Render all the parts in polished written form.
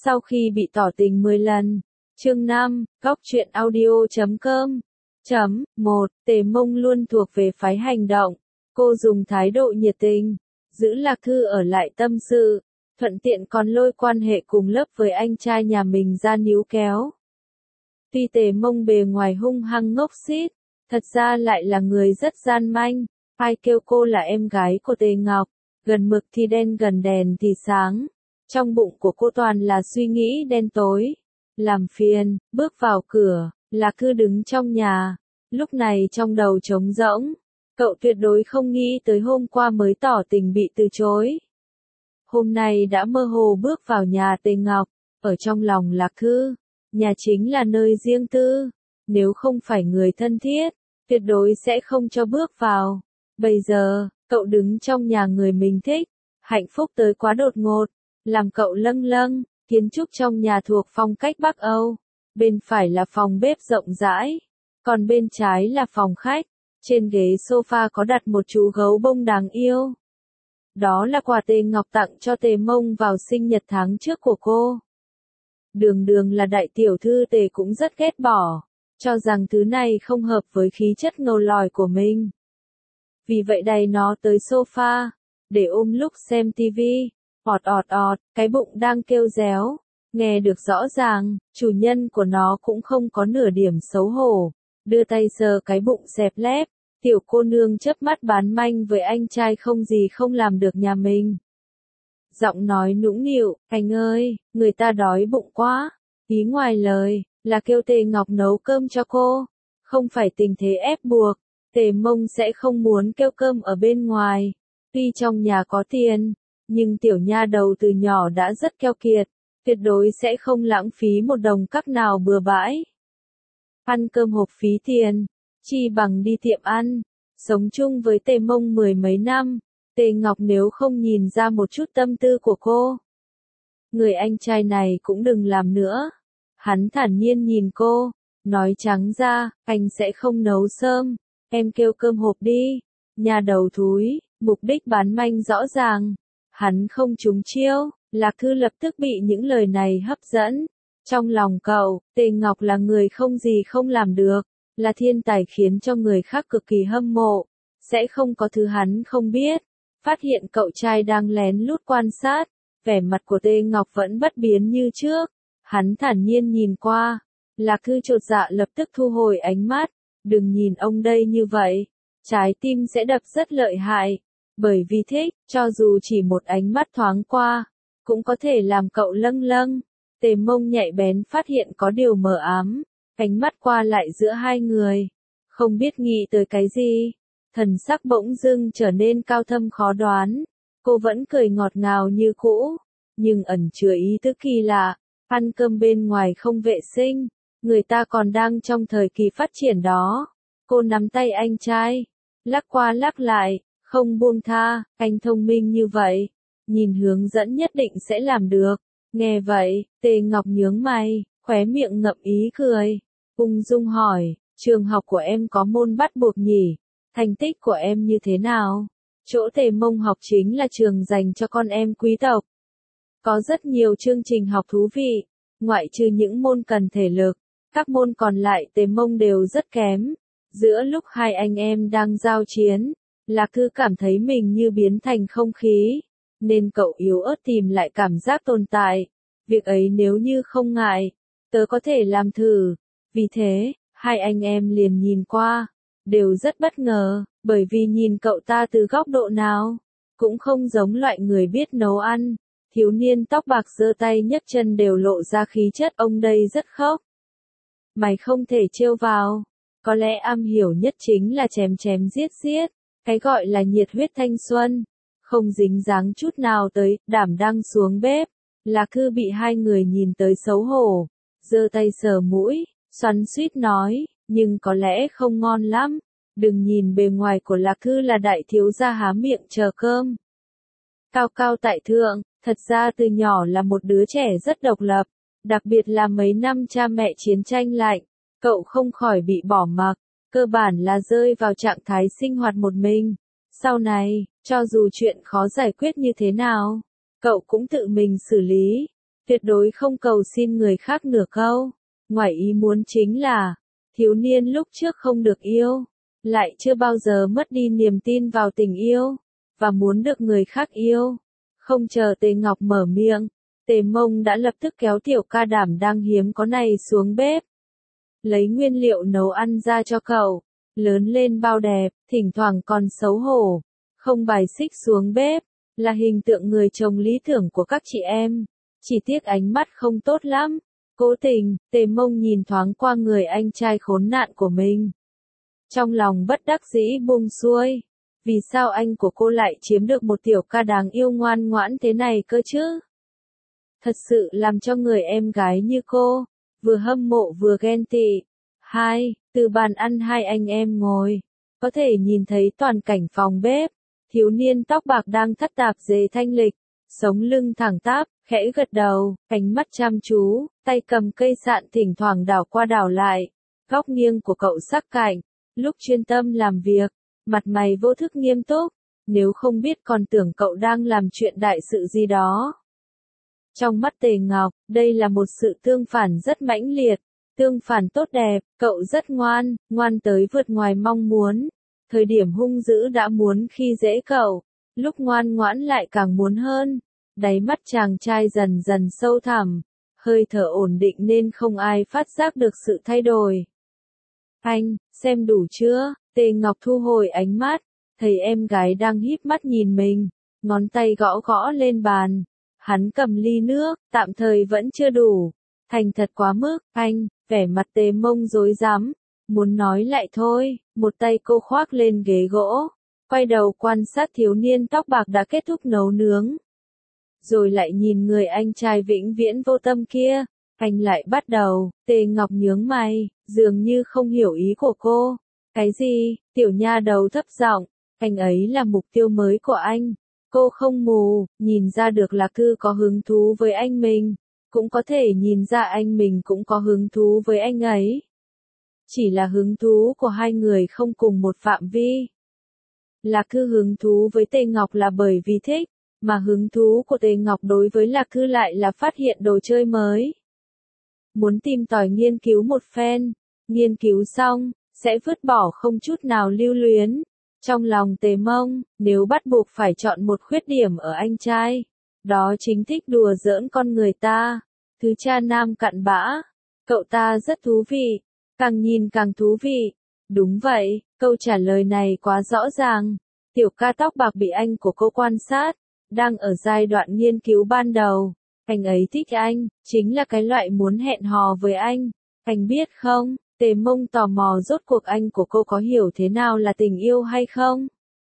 Sau khi bị tỏ tình 10 lần. Chương 5, góc truyện audio.com. 1. Tề Mông luôn thuộc về phái hành động. Cô dùng thái độ nhiệt tình, giữ Lạc Thư ở lại tâm sự, thuận tiện còn lôi quan hệ cùng lớp với anh trai nhà mình ra níu kéo. Tuy Tề Mông bề ngoài hung hăng ngốc xít, thật ra lại là người rất gian manh. Ai kêu cô là em gái của Tề Ngọc, gần mực thì đen gần đèn thì sáng. Trong bụng của cô toàn là suy nghĩ đen tối. Làm phiền, bước vào cửa, Lạc Thư đứng trong nhà. Lúc này trong đầu trống rỗng. Cậu tuyệt đối không nghĩ tới hôm qua mới tỏ tình bị từ chối. Hôm nay đã mơ hồ bước vào nhà Tề Ngọc, ở trong lòng Lạc Thư. Nhà chính là nơi riêng tư. Nếu không phải người thân thiết, tuyệt đối sẽ không cho bước vào. Bây giờ, cậu đứng trong nhà người mình thích. Hạnh phúc tới quá đột ngột, làm cậu lâng lâng. Kiến trúc trong nhà thuộc phong cách Bắc Âu. Bên phải là phòng bếp rộng rãi, còn bên trái là phòng khách. Trên ghế sofa có đặt một chú gấu bông đáng yêu. Đó là quà Tề Ngọc tặng cho Tề Mông vào sinh nhật tháng trước của cô. Đường đường là đại tiểu thư Tề cũng rất ghét bỏ, cho rằng thứ này không hợp với khí chất ngầu lòi của mình. Vì vậy đẩy nó tới sofa, để ôm lúc xem tivi. Ọt ọt ọt, cái bụng đang kêu réo. Nghe được rõ ràng, chủ nhân của nó cũng không có nửa điểm xấu hổ. Đưa tay sờ cái bụng xẹp lép. Tiểu cô nương chớp mắt bán manh với anh trai không gì không làm được nhà mình. Giọng nói nũng nịu, anh ơi, người ta đói bụng quá. Ý ngoài lời, là kêu Tề Ngọc nấu cơm cho cô. Không phải tình thế ép buộc, Tề Mông sẽ không muốn kêu cơm ở bên ngoài. Tuy trong nhà có tiền, nhưng tiểu nha đầu từ nhỏ đã rất keo kiệt, tuyệt đối sẽ không lãng phí một đồng cắc nào bừa bãi. Ăn cơm hộp phí tiền, chi bằng đi tiệm ăn. Sống chung với Tề Mông 10 mấy năm, Tề Ngọc nếu không nhìn ra một chút tâm tư của cô. Người anh trai này cũng đừng làm nữa. Hắn thản nhiên nhìn cô, nói trắng ra, anh sẽ không nấu sớm, em kêu cơm hộp đi. Nhà đầu thúi, mục đích bán manh rõ ràng. Hắn không trúng chiêu, Lạc Thư lập tức bị những lời này hấp dẫn. Trong lòng cậu, Tề Ngọc là người không gì không làm được, là thiên tài khiến cho người khác cực kỳ hâm mộ, sẽ không có thứ hắn không biết. Phát hiện cậu trai đang lén lút quan sát, vẻ mặt của Tề Ngọc vẫn bất biến như trước. Hắn thản nhiên nhìn qua, Lạc Thư chột dạ lập tức thu hồi ánh mắt. Đừng nhìn ông đây như vậy, trái tim sẽ đập rất lợi hại. Bởi vì thích, cho dù chỉ một ánh mắt thoáng qua, cũng có thể làm cậu lâng lâng. Tề Mông nhạy bén phát hiện có điều mờ ám, ánh mắt qua lại giữa hai người. Không biết nghĩ tới cái gì, thần sắc bỗng dưng trở nên cao thâm khó đoán. Cô vẫn cười ngọt ngào như cũ, nhưng ẩn chứa ý tứ kỳ lạ. Ăn cơm bên ngoài không vệ sinh, người ta còn đang trong thời kỳ phát triển đó. Cô nắm tay anh trai, lắc qua lắc lại. Không buông tha, anh thông minh như vậy, nhìn hướng dẫn nhất định sẽ làm được. Nghe vậy, Tề Ngọc nhướng mày, khóe miệng ngậm ý cười, ung dung hỏi, trường học của em có môn bắt buộc nhỉ? Thành tích của em như thế nào? Chỗ Tề Mông học chính là trường dành cho con em quý tộc. Có rất nhiều chương trình học thú vị, ngoại trừ những môn cần thể lực, các môn còn lại Tề Mông đều rất kém. Giữa lúc hai anh em đang giao chiến, Lạc Thư cảm thấy mình như biến thành không khí, nên cậu yếu ớt tìm lại cảm giác tồn tại. Việc ấy nếu như không ngại, tớ có thể làm thử. Vì thế, hai anh em liền nhìn qua, đều rất bất ngờ, bởi vì nhìn cậu ta từ góc độ nào, cũng không giống loại người biết nấu ăn. Thiếu niên tóc bạc giơ tay nhấc chân đều lộ ra khí chất ông đây rất khốc. Mày không thể trêu vào, có lẽ am hiểu nhất chính là chém chém giết giết. Cái gọi là nhiệt huyết thanh xuân, không dính dáng chút nào tới, đảm đang xuống bếp. Lạc Thư bị hai người nhìn tới xấu hổ, giơ tay sờ mũi, xoắn xuýt nói, nhưng có lẽ không ngon lắm. Đừng nhìn bề ngoài của Lạc Thư là đại thiếu gia há miệng chờ cơm. Cao cao tại thượng, thật ra từ nhỏ là một đứa trẻ rất độc lập, đặc biệt là mấy năm cha mẹ chiến tranh lạnh, cậu không khỏi bị bỏ mặc. Cơ bản là rơi vào trạng thái sinh hoạt một mình. Sau này, cho dù chuyện khó giải quyết như thế nào, cậu cũng tự mình xử lý. tuyệt đối không cầu xin người khác nửa câu. Ngoài ý muốn chính là, thiếu niên lúc trước không được yêu, lại chưa bao giờ mất đi niềm tin vào tình yêu, và muốn được người khác yêu. Không chờ Tề Ngọc mở miệng, Tề Mông đã lập tức kéo tiểu ca đảm đang hiếm có này xuống bếp. Lấy nguyên liệu nấu ăn ra cho cậu, lớn lên bao đẹp, thỉnh thoảng còn xấu hổ, không bài xích xuống bếp, là hình tượng người chồng lý tưởng của các chị em. Chỉ tiếc ánh mắt không tốt lắm. Cố tình, Tề Mông nhìn thoáng qua người anh trai khốn nạn của mình. Trong lòng bất đắc dĩ buông xuôi. Vì sao anh của cô lại chiếm được một tiểu ca đáng yêu ngoan ngoãn thế này cơ chứ? Thật sự làm cho người em gái như cô, vừa hâm mộ vừa ghen tị. Từ bàn ăn hai anh em ngồi, có thể nhìn thấy toàn cảnh phòng bếp. Thiếu niên tóc bạc đang thắt tạp dề thanh lịch, sống lưng thẳng tắp, khẽ gật đầu, ánh mắt chăm chú, tay cầm cây sạn thỉnh thoảng đảo qua đảo lại. Góc nghiêng của cậu sắc cạnh, lúc chuyên tâm làm việc, mặt mày vô thức nghiêm túc, nếu không biết còn tưởng cậu đang làm chuyện đại sự gì đó. Trong mắt Tề Ngọc, đây là một sự tương phản rất mãnh liệt, tương phản tốt đẹp, cậu rất ngoan, ngoan tới vượt ngoài mong muốn. Thời điểm hung dữ đã muốn khi dễ cậu, lúc ngoan ngoãn lại càng muốn hơn. Đáy mắt chàng trai dần dần sâu thẳm, hơi thở ổn định nên không ai phát giác được sự thay đổi. Anh, xem đủ chưa? Tề Ngọc thu hồi ánh mắt, thấy em gái đang híp mắt nhìn mình, ngón tay gõ gõ lên bàn. Hắn cầm ly nước, tạm thời vẫn chưa đủ. Thành thật quá mức, anh, vẻ mặt Tề Mông rối rắm, muốn nói lại thôi, một tay cô khoác lên ghế gỗ, quay đầu quan sát thiếu niên tóc bạc đã kết thúc nấu nướng. Rồi lại nhìn người anh trai vĩnh viễn vô tâm kia, anh lại bắt đầu. Tề Ngọc nhướng mày, dường như không hiểu ý của cô. Cái gì? Tiểu nha đầu thấp giọng, anh ấy là mục tiêu mới của anh. Cô không mù, nhìn ra được là Cư có hứng thú với anh mình, cũng có thể nhìn ra anh mình cũng có hứng thú với anh ấy. Chỉ là hứng thú của hai người không cùng một phạm vi. Là Cư hứng thú với Tề Ngọc là bởi vì thích, mà hứng thú của Tề Ngọc đối với Lạc Cư lại là phát hiện đồ chơi mới. Muốn tìm tòi nghiên cứu một phen, nghiên cứu xong, sẽ vứt bỏ không chút nào lưu luyến. Trong lòng Tề Mông, nếu bắt buộc phải chọn một khuyết điểm ở anh trai, đó chính thích đùa giỡn con người ta. Thứ cha nam cặn bã, cậu ta rất thú vị, càng nhìn càng thú vị. Đúng vậy, câu trả lời này quá rõ ràng. Tiểu ca tóc bạc bị anh của cô quan sát, đang ở giai đoạn nghiên cứu ban đầu. Anh ấy thích anh, chính là cái loại muốn hẹn hò với anh. Anh biết không, Tề Mông tò mò rốt cuộc anh của cô có hiểu thế nào là tình yêu hay không?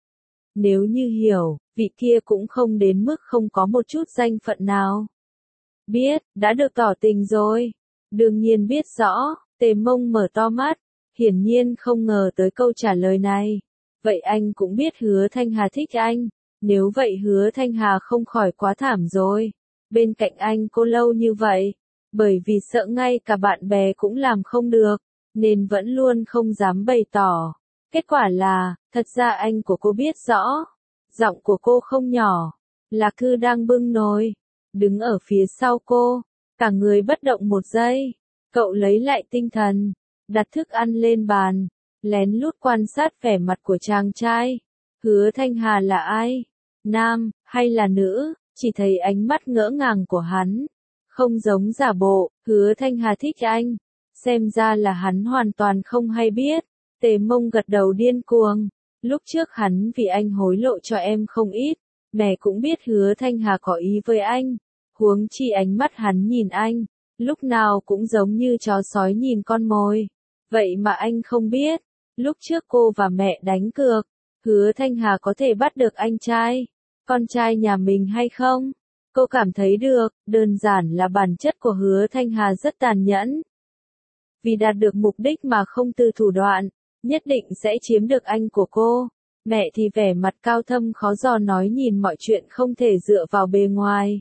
Nếu như hiểu, vị kia cũng không đến mức không có một chút danh phận nào. Biết, đã được tỏ tình rồi. Đương nhiên biết rõ, Tề Mông mở to mắt, hiển nhiên không ngờ tới câu trả lời này. Vậy anh cũng biết Hứa Thanh Hà thích anh. Nếu vậy Hứa Thanh Hà không khỏi quá thảm rồi. Bên cạnh anh cô lâu như vậy, bởi vì sợ ngay cả bạn bè cũng làm không được, nên vẫn luôn không dám bày tỏ. Kết quả là, thật ra anh của cô biết rõ. Giọng của cô không nhỏ, là Cư đang bưng nồi, đứng ở phía sau cô, cả người bất động một giây. Cậu lấy lại tinh thần, đặt thức ăn lên bàn, lén lút quan sát vẻ mặt của chàng trai. Hứa Thanh Hà là ai? Nam, hay là nữ? Chỉ thấy ánh mắt ngỡ ngàng của hắn, không giống giả bộ. Hứa Thanh Hà thích anh, xem ra là hắn hoàn toàn không hay biết. Tề Mông gật đầu điên cuồng. Lúc trước hắn vì anh hối lộ cho em không ít, mẹ cũng biết Hứa Thanh Hà có ý với anh. Huống chi ánh mắt hắn nhìn anh, lúc nào cũng giống như chó sói nhìn con mồi. Vậy mà anh không biết, lúc trước cô và mẹ đánh cược, Hứa Thanh Hà có thể bắt được anh trai, con trai nhà mình hay không? Cô cảm thấy được, đơn giản là bản chất của Hứa Thanh Hà rất tàn nhẫn. Vì đạt được mục đích mà không từ thủ đoạn, nhất định sẽ chiếm được anh của cô. Mẹ thì vẻ mặt cao thâm khó dò nói nhìn mọi chuyện không thể dựa vào bề ngoài.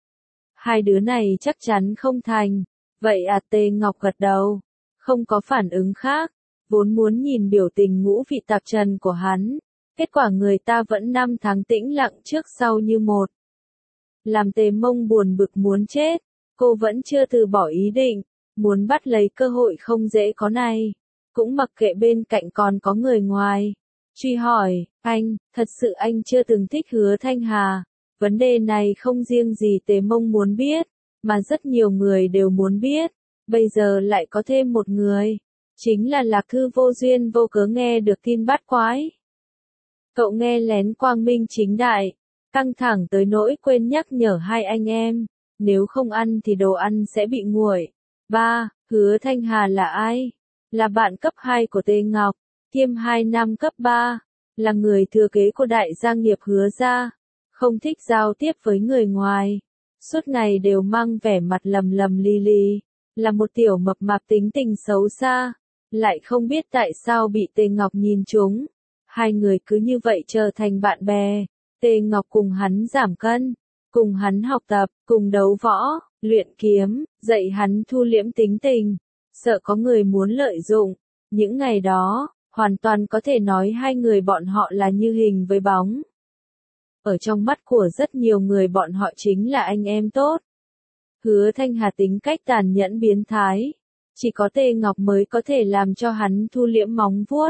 Hai đứa này chắc chắn không thành. Vậy à, Tề Ngọc gật đầu, không có phản ứng khác, vốn muốn nhìn biểu tình ngũ vị tạp trần của hắn. Kết quả người ta vẫn 5 tháng tĩnh lặng trước sau như một. Làm Tề Mông buồn bực muốn chết, Cô vẫn chưa từ bỏ ý định, muốn bắt lấy cơ hội không dễ có này. Cũng mặc kệ bên cạnh còn có người ngoài. Truy hỏi, anh, thật sự anh chưa từng thích Hứa Thanh Hà. Vấn đề này không riêng gì Tề Mông muốn biết, mà rất nhiều người đều muốn biết. Bây giờ lại có thêm một người. Chính là Lạc Thư vô duyên vô cớ nghe được tin bắt quái. Cậu nghe lén quang minh chính đại, căng thẳng tới nỗi quên nhắc nhở hai anh em. Nếu không ăn thì đồ ăn sẽ bị nguội. 3. Hứa Thanh Hà là ai? Là bạn cấp 2 của Tề Ngọc, kiêm 2 năm cấp 3, là người thừa kế của đại gia nghiệp Hứa gia, không thích giao tiếp với người ngoài, suốt ngày đều mang vẻ mặt lầm lầm li li, là một tiểu mập mạp tính tình xấu xa, lại không biết tại sao bị Tề Ngọc nhìn trúng. Hai người cứ như vậy trở thành bạn bè, Tề Ngọc cùng hắn giảm cân, cùng hắn học tập, cùng đấu võ, luyện kiếm, dạy hắn thu liễm tính tình, sợ có người muốn lợi dụng. Những ngày đó, hoàn toàn có thể nói hai người bọn họ là như hình với bóng. Ở trong mắt của rất nhiều người bọn họ chính là anh em tốt. Hứa Thanh Hà tính cách tàn nhẫn biến thái, chỉ có Tề Ngọc mới có thể làm cho hắn thu liễm móng vuốt.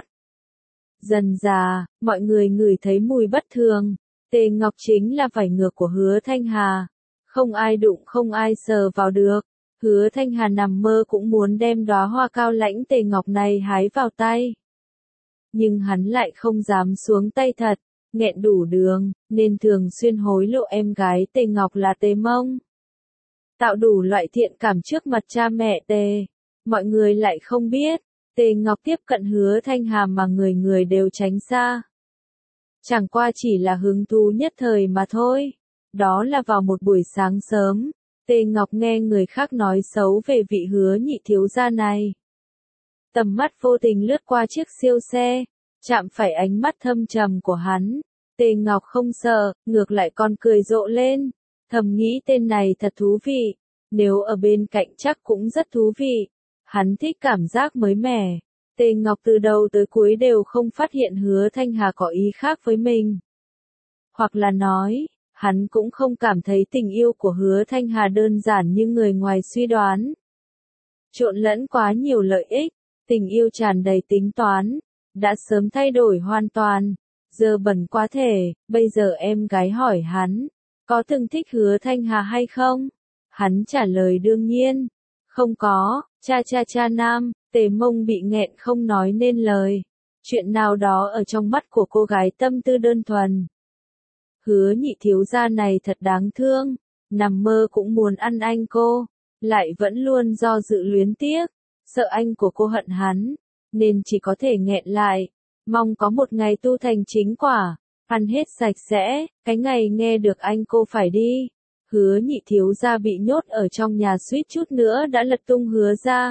Dần dà, mọi người ngửi thấy mùi bất thường, Tề Ngọc chính là vảy ngược của Hứa Thanh Hà, không ai đụng không ai sờ vào được. Hứa Thanh Hà nằm mơ cũng muốn đem đóa hoa cao lãnh Tề Ngọc này hái vào tay. Nhưng hắn lại không dám xuống tay thật, nghẹn đủ đường, nên thường xuyên hối lộ em gái Tề Ngọc là Tề Mông. Tạo đủ loại thiện cảm trước mặt cha mẹ Tề. Mọi người lại không biết, Tề Ngọc tiếp cận Hứa Thanh Hà mà người người đều tránh xa. Chẳng qua chỉ là hứng thú nhất thời mà thôi. Đó là vào một buổi sáng sớm, Tề Ngọc nghe người khác nói xấu về vị Hứa nhị thiếu gia này. Tầm mắt vô tình lướt qua chiếc siêu xe, chạm phải ánh mắt thâm trầm của hắn. Tề Ngọc không sợ, ngược lại còn cười rộ lên, thầm nghĩ tên này thật thú vị, nếu ở bên cạnh chắc cũng rất thú vị. Hắn thích cảm giác mới mẻ. Tề Ngọc từ đầu tới cuối đều không phát hiện Hứa Thanh Hà có ý khác với mình. Hoặc là nói, hắn cũng không cảm thấy tình yêu của Hứa Thanh Hà đơn giản như người ngoài suy đoán. Trộn lẫn quá nhiều lợi ích, tình yêu tràn đầy tính toán, đã sớm thay đổi hoàn toàn, giờ bẩn quá thể. Bây giờ em gái hỏi hắn, có từng thích Hứa Thanh Hà hay không? Hắn trả lời đương nhiên, không có. Cha nam, Tề Mông bị nghẹn không nói nên lời. Chuyện nào đó ở trong mắt của cô gái tâm tư đơn thuần. Hứa nhị thiếu gia này thật đáng thương, nằm mơ cũng muốn ăn anh cô, lại vẫn luôn do dự luyến tiếc, sợ anh của cô hận hắn, nên chỉ có thể nghẹn lại, mong có một ngày tu thành chính quả, ăn hết sạch sẽ, cái ngày nghe được anh cô phải đi. Hứa nhị thiếu gia bị nhốt ở trong nhà suýt chút nữa đã lật tung Hứa gia.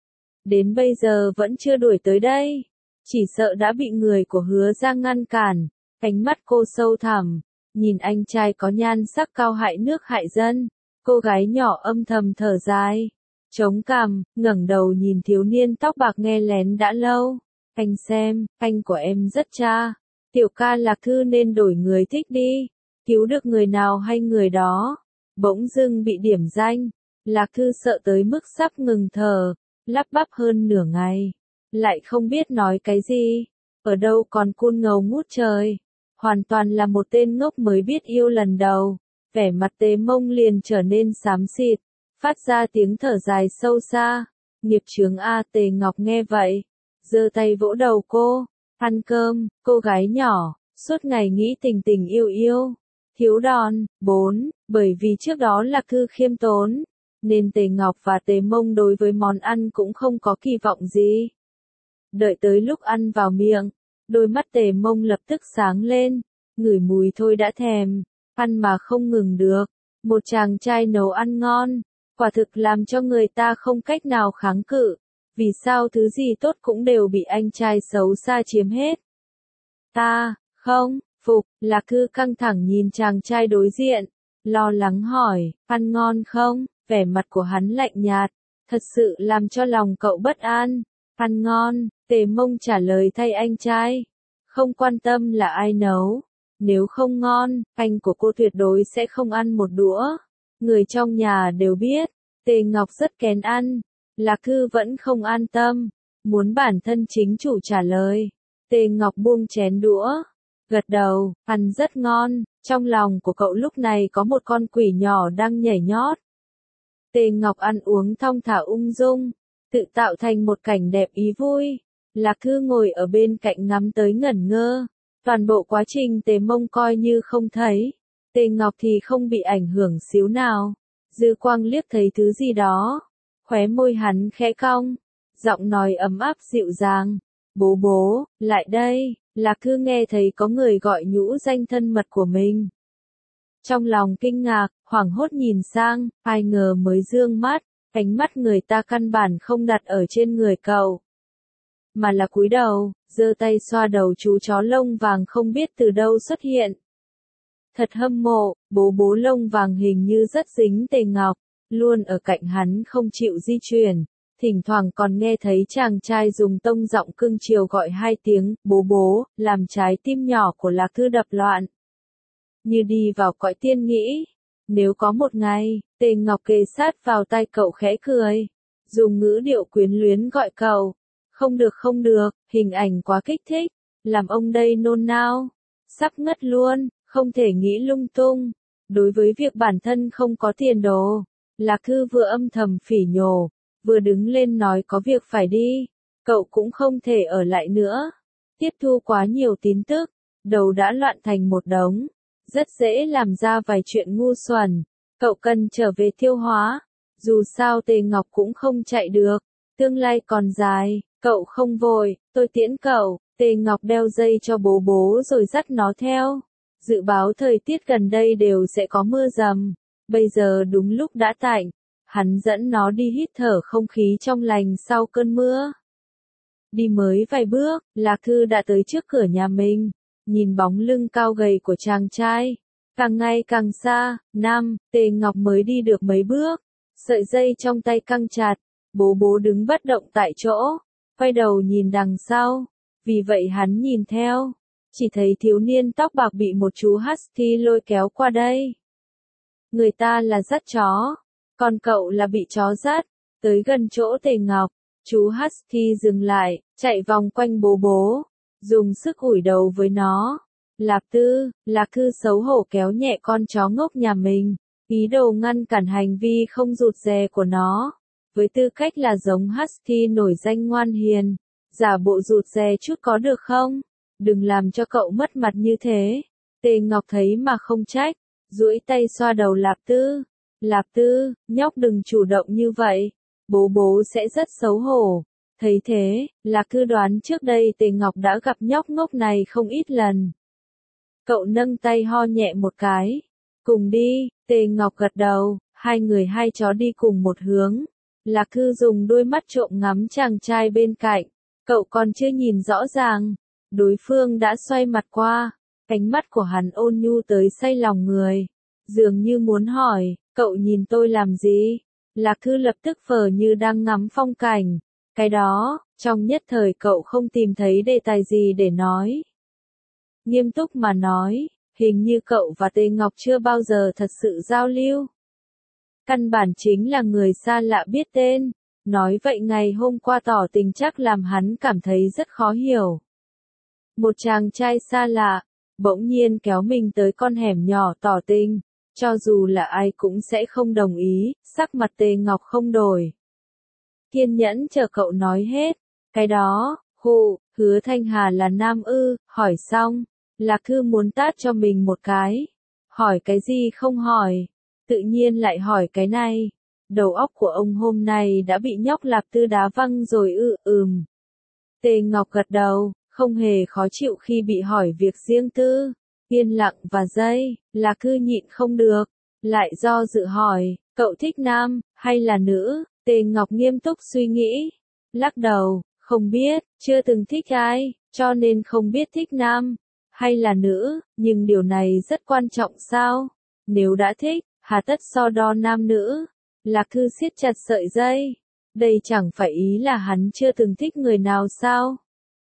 Đến bây giờ vẫn chưa đuổi tới đây, chỉ sợ đã bị người của Hứa gia ngăn cản. Ánh mắt cô sâu thẳm, nhìn anh trai có nhan sắc cao hại nước hại dân, cô gái nhỏ âm thầm thở dài, chống cằm, ngẩng đầu nhìn thiếu niên tóc bạc nghe lén đã lâu. Anh xem, anh của em rất cha, tiểu ca Lạc Thư nên đổi người thích đi, cứu được người nào hay người đó. Bỗng dưng bị điểm danh, Lạc Thư sợ tới mức sắp ngừng thở, lắp bắp hơn nửa ngày, lại không biết nói cái gì, ở đâu còn côn ngầu ngút trời, hoàn toàn là một tên ngốc mới biết yêu lần đầu. Vẻ mặt Tề Mông liền trở nên xám xịt, phát ra tiếng thở dài sâu xa. Nghiệp chướng a. Tề Ngọc nghe vậy, giơ tay vỗ đầu cô, ăn cơm, cô gái nhỏ, suốt ngày nghĩ tình tình yêu yêu. Thiếu đòn. 4. Bởi vì trước đó Lạc Thư khiêm tốn, nên Tề Ngọc và Tề Mông đối với món ăn cũng không có kỳ vọng gì. Đợi tới lúc ăn vào miệng, đôi mắt Tề Mông lập tức sáng lên, ngửi mùi thôi đã thèm, ăn mà không ngừng được. Một chàng trai nấu ăn ngon, quả thực làm cho người ta không cách nào kháng cự. Vì sao thứ gì tốt cũng đều bị anh trai xấu xa chiếm hết? Ta, không, phục. Lạc Thư căng thẳng nhìn chàng trai đối diện, lo lắng hỏi, ăn ngon không? Vẻ mặt của hắn lạnh nhạt, thật sự làm cho lòng cậu bất an. Ăn ngon. Tề Mông trả lời thay anh trai, không quan tâm là ai nấu. Nếu không ngon, anh của cô tuyệt đối sẽ không ăn một đũa. Người trong nhà đều biết, Tề Ngọc rất kén ăn. Lạc Thư vẫn không an tâm, muốn bản thân chính chủ trả lời. Tề Ngọc buông chén đũa, gật đầu, ăn rất ngon, trong lòng của cậu lúc này có một con quỷ nhỏ đang nhảy nhót. Tề Ngọc ăn uống thong thả ung dung, tự tạo thành một cảnh đẹp ý vui. Lạc Thư ngồi ở bên cạnh ngắm tới ngẩn ngơ, toàn bộ quá trình Tề Mông coi như không thấy. Tề Ngọc thì không bị ảnh hưởng xíu nào, dư quang liếc thấy thứ gì đó, khóe môi hắn khẽ cong, giọng nói ấm áp dịu dàng, bố bố, lại đây. Lạc Thư nghe thấy có người gọi nhũ danh thân mật của mình. Trong lòng kinh ngạc, hoảng hốt nhìn sang, ai ngờ mới dương mắt, ánh mắt người ta căn bản không đặt ở trên người cậu, mà là cúi đầu, giơ tay xoa đầu chú chó lông vàng không biết từ đâu xuất hiện. Thật hâm mộ, bố bố lông vàng hình như rất dính Tề Ngọc, luôn ở cạnh hắn không chịu di chuyển. Thỉnh thoảng còn nghe thấy chàng trai dùng tông giọng cưng chiều gọi 2 tiếng, bố bố, làm trái tim nhỏ của Lạc Thư đập loạn. Như đi vào cõi tiên nghĩ. Nếu có một ngày, Tề Ngọc kề sát vào tai cậu khẽ cười, dùng ngữ điệu quyến luyến gọi cậu. Không được, hình ảnh quá kích thích, làm ông đây nôn nao, sắp ngất luôn, không thể nghĩ lung tung. Đối với việc bản thân không có tiền đồ, Lạc Thư vừa âm thầm phỉ nhổ, vừa đứng lên nói có việc phải đi, cậu cũng không thể ở lại nữa. Tiếp thu quá nhiều tin tức, đầu đã loạn thành một đống, rất dễ làm ra vài chuyện ngu xuẩn, cậu cần trở về tiêu hóa, dù sao Tề Ngọc cũng không chạy được, tương lai còn dài, cậu không vội, tôi tiễn cậu. Tề Ngọc đeo dây cho bố bố rồi dắt nó theo. Dự báo thời tiết gần đây đều sẽ có mưa rầm, bây giờ đúng lúc đã tạnh. Hắn dẫn nó đi hít thở không khí trong lành sau cơn mưa. Đi mới vài bước, Lạc Thư đã tới trước cửa nhà mình, nhìn bóng lưng cao gầy của chàng trai, càng ngày càng xa. Tề Ngọc mới đi được mấy bước, sợi dây trong tay căng chặt, bố bố đứng bất động tại chỗ, quay đầu nhìn đằng sau, vì vậy hắn nhìn theo, chỉ thấy thiếu niên tóc bạc bị một chú husky lôi kéo qua đây. Người ta là dắt chó, còn cậu là bị chó dắt. Tới gần chỗ Tề Ngọc, chú husky dừng lại, chạy vòng quanh bố bố, dùng sức ủi đầu với nó. Lạc Thư xấu hổ kéo nhẹ con chó ngốc nhà mình, ý đồ ngăn cản hành vi không rụt rè của nó. Với tư cách là giống husky nổi danh ngoan hiền, giả bộ rụt rè chút có được không? Đừng làm cho cậu mất mặt như thế. Tề Ngọc thấy mà không trách, duỗi tay xoa đầu Lạp Tư, nhóc đừng chủ động như vậy, bố bố sẽ rất xấu hổ. Thấy thế, Lạc Thư đoán trước đây Tề Ngọc đã gặp nhóc ngốc này không ít lần. Cậu nâng tay ho nhẹ một cái. Cùng đi. Tề Ngọc gật đầu, hai người hai chó đi cùng một hướng. Lạc Thư dùng đôi mắt trộm ngắm chàng trai bên cạnh. Cậu còn chưa nhìn rõ ràng, đối phương đã xoay mặt qua, ánh mắt của hắn ôn nhu tới say lòng người, dường như muốn hỏi, cậu nhìn tôi làm gì? Lạc Thư lập tức vờ như đang ngắm phong cảnh, cái đó, trong nhất thời cậu không tìm thấy đề tài gì để nói. Nghiêm túc mà nói, hình như cậu và Tề Ngọc chưa bao giờ thật sự giao lưu. Căn bản chính là người xa lạ biết tên, nói vậy ngày hôm qua tỏ tình chắc làm hắn cảm thấy rất khó hiểu. Một chàng trai xa lạ, bỗng nhiên kéo mình tới con hẻm nhỏ tỏ tình, cho dù là ai cũng sẽ không đồng ý, sắc mặt Tề Ngọc không đổi. Kiên nhẫn chờ cậu nói hết, cái đó, Hứa Thanh Hà là nam ư, hỏi xong, Lạc Thư muốn tát cho mình một cái. Hỏi cái gì không hỏi, tự nhiên lại hỏi cái này. Đầu óc của ông hôm nay đã bị nhóc Lạp Tư đá văng rồi ư. Tề Ngọc gật đầu, không hề khó chịu khi bị hỏi việc riêng tư. Yên lặng và giây, Lạc Thư nhịn không được, lại do dự hỏi, cậu thích nam, hay là nữ? Tề Ngọc nghiêm túc suy nghĩ, lắc đầu, không biết, chưa từng thích ai, cho nên không biết thích nam, hay là nữ, nhưng điều này rất quan trọng sao? Nếu đã thích, hà tất so đo nam nữ? Lạc Thư siết chặt sợi dây, đây chẳng phải ý là hắn chưa từng thích người nào sao?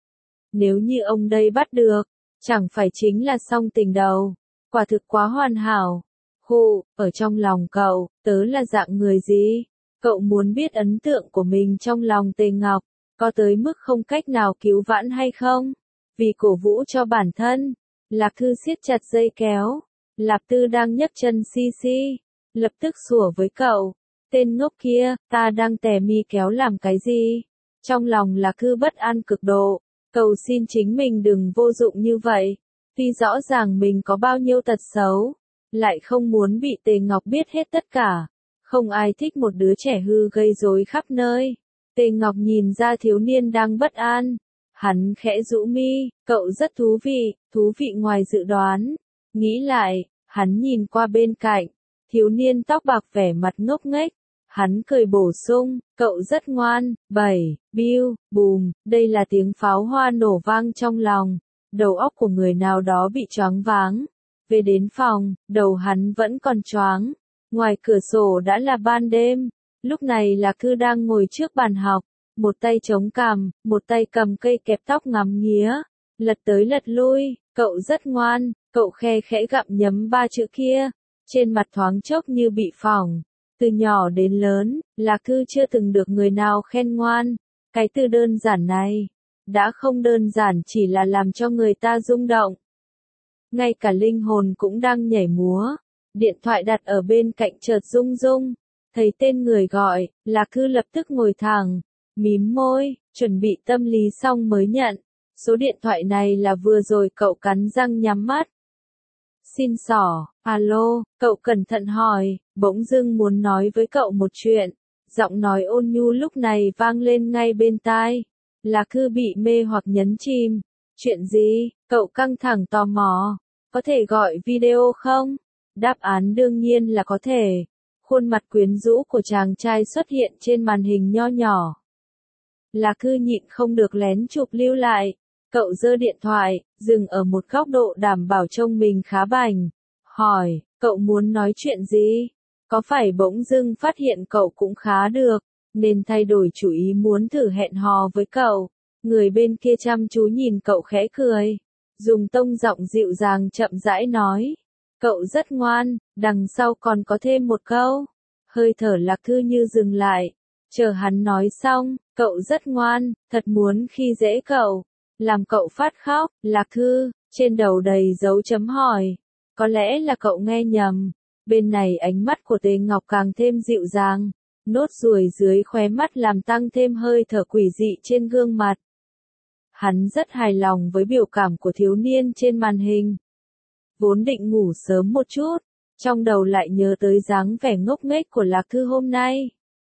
Nếu như ông đây bắt được, chẳng phải chính là song tình đầu, quả thực quá hoàn hảo. Ở trong lòng cậu, tớ là dạng người gì? Cậu muốn biết ấn tượng của mình trong lòng Tề Ngọc, có tới mức không cách nào cứu vãn hay không? Vì cổ vũ cho bản thân, Lạc Thư siết chặt dây kéo. Lạp Tư đang nhấc chân xi xi, lập tức sủa với cậu. Tên ngốc kia, ta đang tè mi kéo làm cái gì? Trong lòng Lạc Thư bất an cực độ, cầu xin chính mình đừng vô dụng như vậy. Tuy rõ ràng mình có bao nhiêu tật xấu, lại không muốn bị Tề Ngọc biết hết tất cả. Không ai thích một đứa trẻ hư gây rối khắp nơi. Tề Ngọc nhìn ra thiếu niên đang bất an. Hắn khẽ rũ mi, cậu rất thú vị ngoài dự đoán. Nghĩ lại, hắn nhìn qua bên cạnh, thiếu niên tóc bạc vẻ mặt ngốc nghếch. Hắn cười bổ sung, cậu rất ngoan. 7. Biu, bùm, đây là tiếng pháo hoa nổ vang trong lòng. Đầu óc của người nào đó bị choáng váng. Về đến phòng, đầu hắn vẫn còn choáng. Ngoài cửa sổ đã là ban đêm. Lúc này Lạc Thư đang ngồi trước bàn học, một tay chống cằm, một tay cầm cây kẹp tóc ngắm nghía, lật tới lật lui. Cậu rất ngoan, cậu khe khẽ gặm nhấm 3 chữ kia, trên mặt thoáng chốc như bị phỏng. Từ nhỏ đến lớn, Lạc Thư chưa từng được người nào khen ngoan. Cái từ đơn giản này, đã không đơn giản chỉ là làm cho người ta rung động. Ngay cả linh hồn cũng đang nhảy múa. Điện thoại đặt ở bên cạnh chợt rung rung. Thấy tên người gọi, Lạc Thư lập tức ngồi thẳng, mím môi, chuẩn bị tâm lý xong mới nhận. Số điện thoại này là vừa rồi cậu cắn răng nhắm mắt. Xin xỏ, alo, cậu cẩn thận hỏi, bỗng dưng muốn nói với cậu một chuyện. Giọng nói ôn nhu lúc này vang lên ngay bên tai. Lạc Thư bị mê hoặc nhấn chìm. Chuyện gì? Cậu căng thẳng tò mò. Có thể gọi video không? Đáp án đương nhiên là có thể. Khuôn mặt quyến rũ của chàng trai xuất hiện trên màn hình nho nhỏ. Lạc Thư nhịn không được lén chụp lưu lại. Cậu giơ điện thoại, dừng ở một góc độ đảm bảo trông mình khá bảnh. Hỏi, cậu muốn nói chuyện gì? Có phải bỗng dưng phát hiện cậu cũng khá được, nên thay đổi chủ ý muốn thử hẹn hò với cậu? Người bên kia chăm chú nhìn cậu khẽ cười. Dùng tông giọng dịu dàng chậm rãi nói. Cậu rất ngoan, đằng sau còn có thêm một câu. Hơi thở Lạc Thư như dừng lại. Chờ hắn nói xong, cậu rất ngoan, thật muốn khi dễ cậu. Làm cậu phát khóc. Lạc Thư, trên đầu đầy dấu chấm hỏi. Có lẽ là cậu nghe nhầm. Bên này ánh mắt của Tề Ngọc càng thêm dịu dàng. Nốt ruồi dưới khóe mắt làm tăng thêm hơi thở quỷ dị trên gương mặt. Hắn rất hài lòng với biểu cảm của thiếu niên trên màn hình. Vốn định ngủ sớm một chút, trong đầu lại nhớ tới dáng vẻ ngốc nghếch của Lạc Thư hôm nay.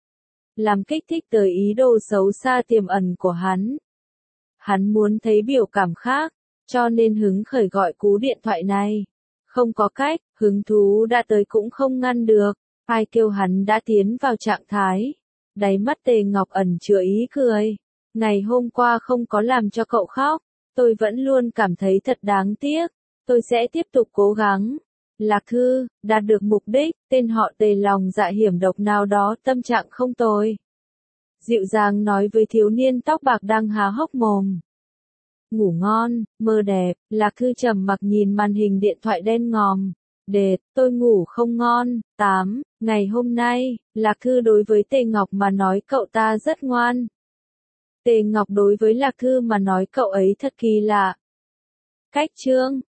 Làm kích thích tới ý đồ xấu xa tiềm ẩn của hắn. Hắn muốn thấy biểu cảm khác, cho nên hứng khởi gọi cú điện thoại này. Không có cách, hứng thú đã tới cũng không ngăn được. Ai kêu hắn đã tiến vào trạng thái. Đáy mắt Tề Ngọc ẩn chứa ý cười. Ngày hôm qua không có làm cho cậu khóc, tôi vẫn luôn cảm thấy thật đáng tiếc. Tôi sẽ tiếp tục cố gắng. Lạc Thư, đạt được mục đích, tên họ Tề lòng dạ hiểm độc nào đó tâm trạng không tồi. Dịu dàng nói với thiếu niên tóc bạc đang há hốc mồm. Ngủ ngon, mơ đẹp. Lạc Thư trầm mặc nhìn màn hình điện thoại đen ngòm. Đệt, tôi ngủ không ngon. 8. Ngày hôm nay, Lạc Thư đối với Tề Ngọc mà nói cậu ta rất ngoan. Tề Ngọc đối với Lạc Thư mà nói cậu ấy thật kỳ lạ. Cách chương